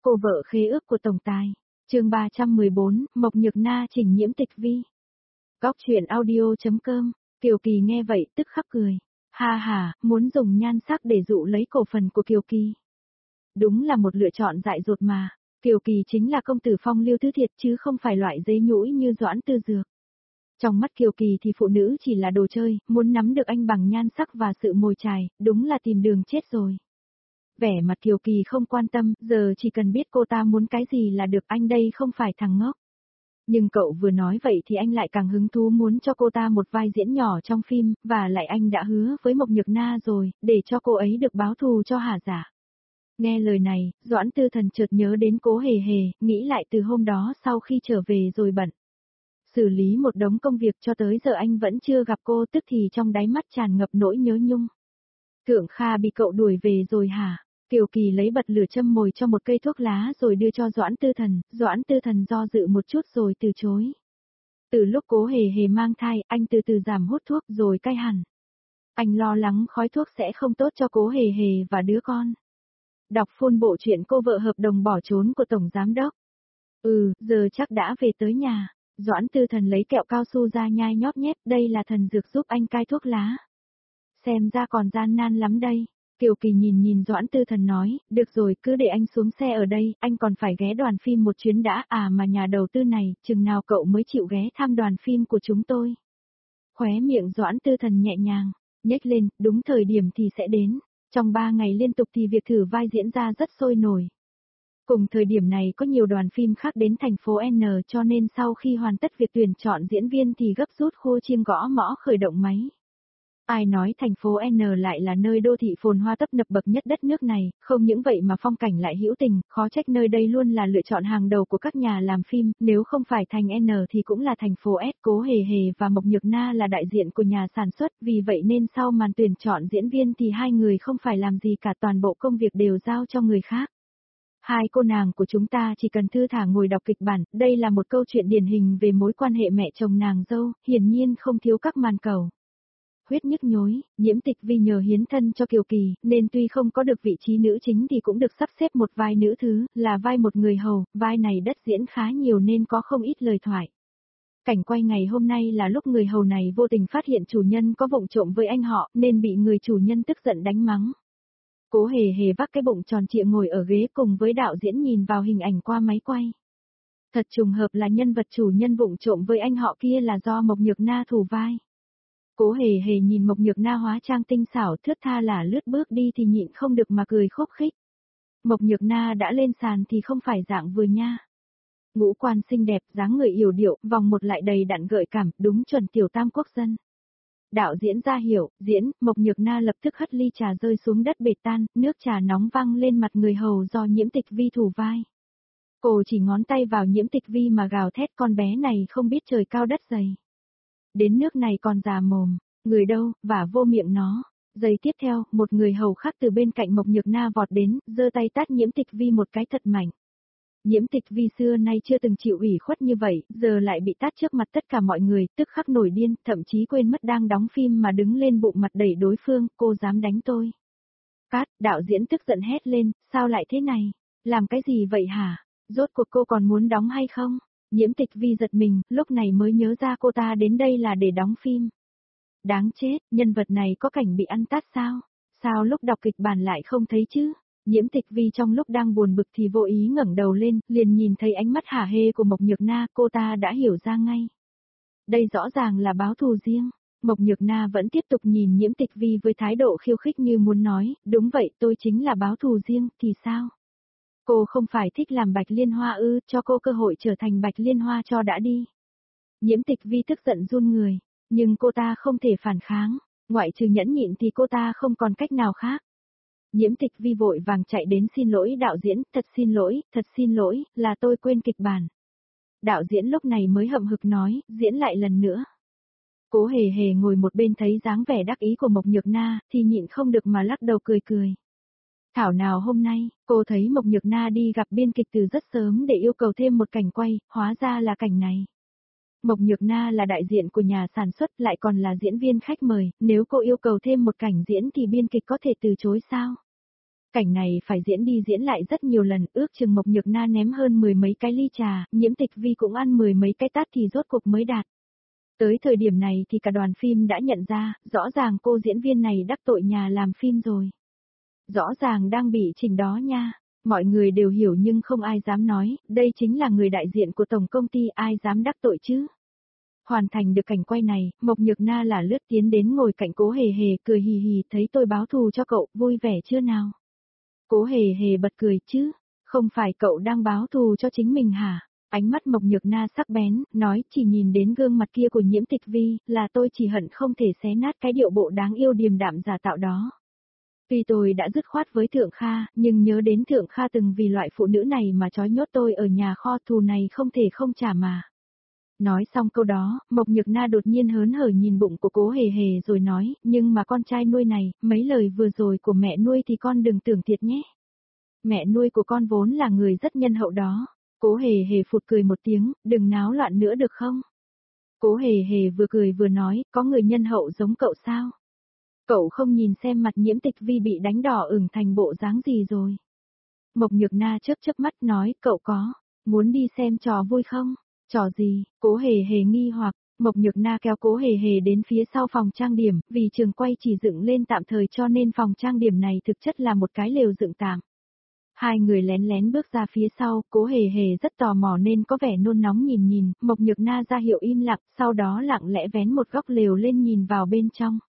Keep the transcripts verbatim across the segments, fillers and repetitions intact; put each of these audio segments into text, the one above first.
Cô vợ khế ước của tổng tài. Chương ba trăm mười bốn, Mộc Nhược Na trình Nhiễm Tịch Vi. Góc truyện audio.com. Kiều Kỳ nghe vậy tức khắc cười. Ha ha, muốn dùng nhan sắc để dụ lấy cổ phần của Kiều Kỳ. Đúng là một lựa chọn dại dột mà. Kiều Kỳ chính là công tử phong lưu thứ thiệt chứ không phải loại dế nhũi như Doãn Tư Dược. Trong mắt Kiều Kỳ thì phụ nữ chỉ là đồ chơi, muốn nắm được anh bằng nhan sắc và sự mồi chài, đúng là tìm đường chết rồi. Vẻ mặt Kiều Kỳ không quan tâm, giờ chỉ cần biết cô ta muốn cái gì là được, anh đây không phải thằng ngốc. Nhưng cậu vừa nói vậy thì anh lại càng hứng thú muốn cho cô ta một vai diễn nhỏ trong phim, và lại anh đã hứa với Mộc Nhược Na rồi, để cho cô ấy được báo thù cho Hà Giả. Nghe lời này, Doãn Tư Thần chợt nhớ đến Cố Hề Hề, nghĩ lại từ hôm đó sau khi trở về rồi bận xử lý một đống công việc cho tới giờ anh vẫn chưa gặp cô, tức thì trong đáy mắt tràn ngập nỗi nhớ nhung. Thượng Kha bị cậu đuổi về rồi hả? Kiều Kỳ lấy bật lửa châm mồi cho một cây thuốc lá rồi đưa cho Doãn Tư Thần, Doãn Tư Thần do dự một chút rồi từ chối. Từ lúc Cố Hề Hề mang thai, anh từ từ giảm hút thuốc rồi cai hẳn. Anh lo lắng khói thuốc sẽ không tốt cho Cố Hề Hề và đứa con. Đọc full bộ truyện Cô vợ hợp đồng bỏ trốn của Tổng Giám Đốc. Ừ, giờ chắc đã về tới nhà. Doãn Tư Thần lấy kẹo cao su ra nhai nhóp nhép, đây là thần dược giúp anh cai thuốc lá. Xem ra còn gian nan lắm đây. Kiều Kỳ nhìn nhìn Doãn Tư Thần nói, được rồi, cứ để anh xuống xe ở đây, anh còn phải ghé đoàn phim một chuyến đã, à mà nhà đầu tư này, chừng nào cậu mới chịu ghé thăm đoàn phim của chúng tôi. Khóe miệng Doãn Tư Thần nhẹ nhàng, nhếch lên, đúng thời điểm thì sẽ đến. Trong ba ngày liên tục thì việc thử vai diễn ra rất sôi nổi. Cùng thời điểm này có nhiều đoàn phim khác đến thành phố N, cho nên sau khi hoàn tất việc tuyển chọn diễn viên thì gấp rút khua chiêng gõ mõ khởi động máy. Ai nói thành phố N lại là nơi đô thị phồn hoa tấp nập bậc nhất đất nước này, không những vậy mà phong cảnh lại hữu tình, khó trách nơi đây luôn là lựa chọn hàng đầu của các nhà làm phim, nếu không phải thành N thì cũng là thành phố S. Cố Hề Hề và Mộc Nhược Na là đại diện của nhà sản xuất, vì vậy nên sau màn tuyển chọn diễn viên thì hai người không phải làm gì cả, toàn bộ công việc đều giao cho người khác. Hai cô nàng của chúng ta chỉ cần thư thả ngồi đọc kịch bản, đây là một câu chuyện điển hình về mối quan hệ mẹ chồng nàng dâu, hiển nhiên không thiếu các màn cầu. Huyết nhức nhối, Nhiễm Tịch Vi nhờ hiến thân cho Kiều Kỳ, nên tuy không có được vị trí nữ chính thì cũng được sắp xếp một vai nữ thứ, là vai một người hầu, vai này đất diễn khá nhiều nên có không ít lời thoại. Cảnh quay ngày hôm nay là lúc người hầu này vô tình phát hiện chủ nhân có vụng trộm với anh họ, nên bị người chủ nhân tức giận đánh mắng. Cố Hề Hề vác cái bụng tròn trịa ngồi ở ghế cùng với đạo diễn nhìn vào hình ảnh qua máy quay. Thật trùng hợp là nhân vật chủ nhân vụng trộm với anh họ kia là do Mộc Nhược Na thủ vai. Cố Hề Hề nhìn Mộc Nhược Na hóa trang tinh xảo thướt tha là lướt bước đi thì nhịn không được mà cười khúc khích. Mộc Nhược Na đã lên sàn thì không phải dạng vừa nha. Ngũ quan xinh đẹp, dáng người yểu điệu, vòng một lại đầy đặn gợi cảm, đúng chuẩn tiểu tam quốc dân. Đạo diễn ra hiểu, diễn, Mộc Nhược Na lập tức hất ly trà rơi xuống đất bệt tan, nước trà nóng văng lên mặt người hầu do Nhiễm Tịch Vi thủ vai. Cô chỉ ngón tay vào Nhiễm Tịch Vi mà gào thét, con bé này không biết trời cao đất dày. Đến nước này còn già mồm, người đâu, vả vô miệng nó. Giây tiếp theo, một người hầu khác từ bên cạnh Mộc Nhược Na vọt đến, giơ tay tát Nhiễm Tịch Vi một cái thật mạnh. Nhiễm Tịch Vi xưa nay chưa từng chịu ủy khuất như vậy, giờ lại bị tát trước mặt tất cả mọi người, tức khắc nổi điên, thậm chí quên mất đang đóng phim mà đứng lên bụng mặt đẩy đối phương, cô dám đánh tôi. Cát, đạo diễn tức giận hét lên, sao lại thế này? Làm cái gì vậy hả? Rốt cuộc cô còn muốn đóng hay không? Nhiễm Tịch Vi giật mình, lúc này mới nhớ ra cô ta đến đây là để đóng phim. Đáng chết, nhân vật này có cảnh bị ăn tát sao? Sao lúc đọc kịch bản lại không thấy chứ? Nhiễm Tịch Vi trong lúc đang buồn bực thì vô ý ngẩng đầu lên, liền nhìn thấy ánh mắt hả hê của Mộc Nhược Na, cô ta đã hiểu ra ngay. Đây rõ ràng là báo thù riêng. Mộc Nhược Na vẫn tiếp tục nhìn Nhiễm Tịch Vi với thái độ khiêu khích như muốn nói, đúng vậy, tôi chính là báo thù riêng, thì sao? Cô không phải thích làm Bạch Liên Hoa ư, cho cô cơ hội trở thành Bạch Liên Hoa cho đã đi. Nhiễm Tịch Vi tức giận run người, nhưng cô ta không thể phản kháng, ngoại trừ nhẫn nhịn thì cô ta không còn cách nào khác. Nhiễm Tịch Vi vội vàng chạy đến xin lỗi đạo diễn, thật xin lỗi, thật xin lỗi, là tôi quên kịch bản. Đạo diễn lúc này mới hậm hực nói, diễn lại lần nữa. Cố Hề Hề ngồi một bên thấy dáng vẻ đắc ý của Mộc Nhược Na, thì nhịn không được mà lắc đầu cười cười. Thảo nào hôm nay, cô thấy Mộc Nhược Na đi gặp biên kịch từ rất sớm để yêu cầu thêm một cảnh quay, hóa ra là cảnh này. Mộc Nhược Na là đại diện của nhà sản xuất lại còn là diễn viên khách mời, nếu cô yêu cầu thêm một cảnh diễn thì biên kịch có thể từ chối sao? Cảnh này phải diễn đi diễn lại rất nhiều lần, ước chừng Mộc Nhược Na ném hơn mười mấy cái ly trà, Nhiễm Tịch Vi cũng ăn mười mấy cái tát thì rốt cuộc mới đạt. Tới thời điểm này thì cả đoàn phim đã nhận ra, rõ ràng cô diễn viên này đắc tội nhà làm phim rồi. Rõ ràng đang bị chỉnh đó nha. Mọi người đều hiểu nhưng không ai dám nói, đây chính là người đại diện của tổng công ty, ai dám đắc tội chứ. Hoàn thành được cảnh quay này, Mộc Nhược Na là lướt tiến đến ngồi cạnh Cố Hề Hề, cười hì hì, thấy tôi báo thù cho cậu, vui vẻ chưa nào? Cố Hề Hề bật cười, chứ, không phải cậu đang báo thù cho chính mình hả? Ánh mắt Mộc Nhược Na sắc bén, nói, chỉ nhìn đến gương mặt kia của Nhiễm Tịch Vi, là tôi chỉ hận không thể xé nát cái điệu bộ đáng yêu điềm đạm giả tạo đó. Tuy tôi đã dứt khoát với Thượng Kha, nhưng nhớ đến Thượng Kha từng vì loại phụ nữ này mà trói nhốt tôi ở nhà kho, thù này không thể không trả mà. Nói xong câu đó, Mộc Nhược Na đột nhiên hớn hở nhìn bụng của Cố Hề Hề rồi nói, nhưng mà con trai nuôi này, mấy lời vừa rồi của mẹ nuôi thì con đừng tưởng thiệt nhé. Mẹ nuôi của con vốn là người rất nhân hậu đó. Cố Hề Hề phụt cười một tiếng, đừng náo loạn nữa được không? Cố Hề Hề vừa cười vừa nói, có người nhân hậu giống cậu sao? Cậu không nhìn xem mặt Nhiễm Tịch Vi bị đánh đỏ ửng thành bộ dáng gì rồi. Mộc Nhược Na chớp chớp mắt nói, cậu có, muốn đi xem trò vui không? Trò gì? Cố Hề Hề nghi hoặc, Mộc Nhược Na kéo Cố Hề Hề đến phía sau phòng trang điểm, vì trường quay chỉ dựng lên tạm thời cho nên phòng trang điểm này thực chất là một cái lều dựng tạm. Hai người lén lén bước ra phía sau, Cố Hề Hề rất tò mò nên có vẻ nôn nóng nhìn nhìn, Mộc Nhược Na ra hiệu im lặng, sau đó lặng lẽ vén một góc lều lên nhìn vào bên trong.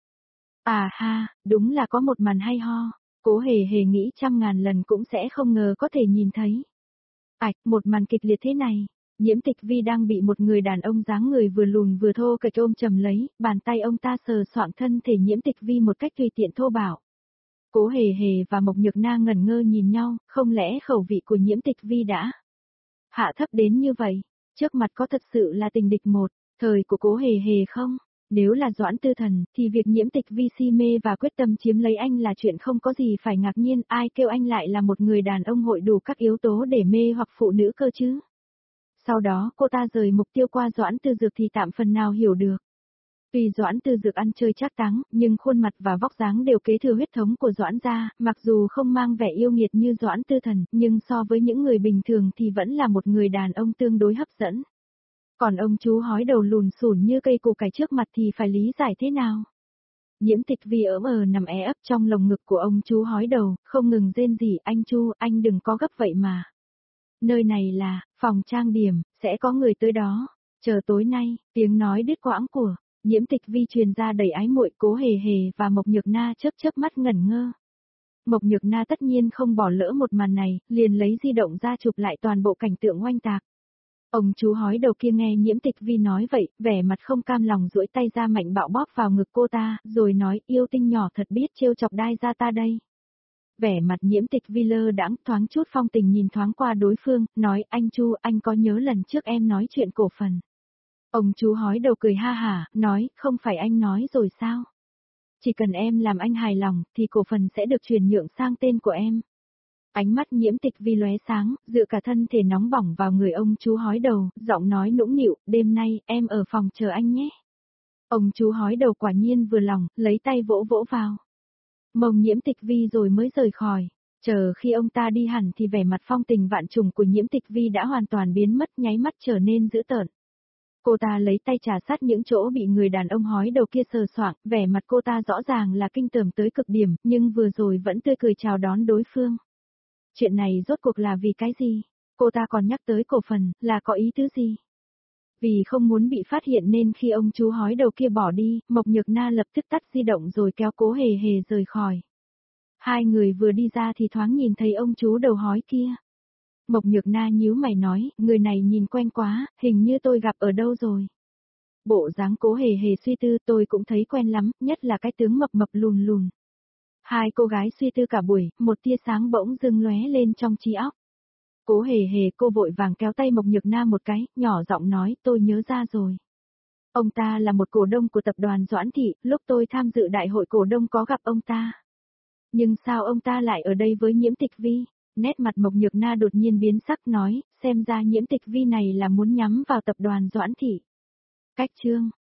À ha, đúng là có một màn hay ho, Cố Hề Hề nghĩ trăm ngàn lần cũng sẽ không ngờ có thể nhìn thấy. Ảch, một màn kịch liệt thế này, Nhiễm Tịch Vi đang bị một người đàn ông dáng người vừa lùn vừa thô kệch ôm chầm lấy, bàn tay ông ta sờ soạng thân thể Nhiễm Tịch Vi một cách tùy tiện thô bạo. Cố Hề Hề và Mộc Nhược Na ngẩn ngơ nhìn nhau, không lẽ khẩu vị của Nhiễm Tịch Vi đã hạ thấp đến như vậy? Trước mặt có thật sự là tình địch một, thời của Cố Hề Hề không? Nếu là Doãn Tư Thần, thì việc Nhiễm Tịch Vi si mê và quyết tâm chiếm lấy anh là chuyện không có gì phải ngạc nhiên, ai kêu anh lại là một người đàn ông hội đủ các yếu tố để mê hoặc phụ nữ cơ chứ? Sau đó cô ta rời mục tiêu qua Doãn Tư Dược thì tạm phần nào hiểu được. Tuy Doãn Tư Dược ăn chơi trác táng, nhưng khuôn mặt và vóc dáng đều kế thừa huyết thống của Doãn gia, mặc dù không mang vẻ yêu nghiệt như Doãn Tư Thần, nhưng so với những người bình thường thì vẫn là một người đàn ông tương đối hấp dẫn. Còn ông chú hói đầu lùn xủn như cây củ cải trước mặt thì phải lý giải thế nào? Nhiễm Tịch Vi ỡm ờ nằm é ấp trong lồng ngực của ông chú hói đầu, không ngừng rên rỉ, anh Chu, anh đừng có gấp vậy mà. Nơi này là, phòng trang điểm, sẽ có người tới đó. Chờ tối nay, tiếng nói đứt quãng của Nhiễm Tịch Vi truyền ra đầy ái muội. Cố Hề Hề và Mộc Nhược Na chớp chớp mắt ngẩn ngơ. Mộc Nhược Na tất nhiên không bỏ lỡ một màn này, liền lấy di động ra chụp lại toàn bộ cảnh tượng oanh tạc. Ông chú hói đầu kia nghe Nhiễm Tịch Vi nói vậy, vẻ mặt không cam lòng duỗi tay ra mạnh bạo bóp vào ngực cô ta, rồi nói, yêu tinh nhỏ thật biết trêu chọc đai ra ta đây. Vẻ mặt Nhiễm Tịch Vi lơ đãng, thoáng chút phong tình nhìn thoáng qua đối phương, nói, anh Chu, anh có nhớ lần trước em nói chuyện cổ phần? Ông chú hói đầu cười ha hả, nói, không phải anh nói rồi sao? Chỉ cần em làm anh hài lòng, thì cổ phần sẽ được chuyển nhượng sang tên của em. Ánh mắt Nhiễm Tịch Vi lóe sáng, dựa cả thân thể nóng bỏng vào người ông chú hói đầu, giọng nói nũng nịu, đêm nay, em ở phòng chờ anh nhé. Ông chú hói đầu quả nhiên vừa lòng, lấy tay vỗ vỗ vào mông Nhiễm Tịch Vi rồi mới rời khỏi. Chờ khi ông ta đi hẳn thì vẻ mặt phong tình vạn trùng của Nhiễm Tịch Vi đã hoàn toàn biến mất, nháy mắt trở nên dữ tợn. Cô ta lấy tay trà sát những chỗ bị người đàn ông hói đầu kia sờ soạng, vẻ mặt cô ta rõ ràng là kinh tởm tới cực điểm, nhưng vừa rồi vẫn tươi cười chào đón đối phương. Chuyện này rốt cuộc là vì cái gì? Cô ta còn nhắc tới cổ phần, là có ý tứ gì? Vì không muốn bị phát hiện nên khi ông chú hói đầu kia bỏ đi, Mộc Nhược Na lập tức tắt di động rồi kéo Cố Hề Hề rời khỏi. Hai người vừa đi ra thì thoáng nhìn thấy ông chú đầu hói kia. Mộc Nhược Na nhíu mày nói, người này nhìn quen quá, hình như tôi gặp ở đâu rồi. Bộ dáng Cố Hề Hề suy tư, tôi cũng thấy quen lắm, nhất là cái tướng mập mập lùn lùn. Hai cô gái suy tư cả buổi, một tia sáng bỗng dưng lóe lên trong trí óc. Cố Hề Hề cô vội vàng kéo tay Mộc Nhược Na một cái, nhỏ giọng nói, tôi nhớ ra rồi. Ông ta là một cổ đông của tập đoàn Doãn Thị, lúc tôi tham dự đại hội cổ đông có gặp ông ta. Nhưng sao ông ta lại ở đây với Nhiễm Tịch Vi? Nét mặt Mộc Nhược Na đột nhiên biến sắc nói, xem ra Nhiễm Tịch Vi này là muốn nhắm vào tập đoàn Doãn Thị. Cách chương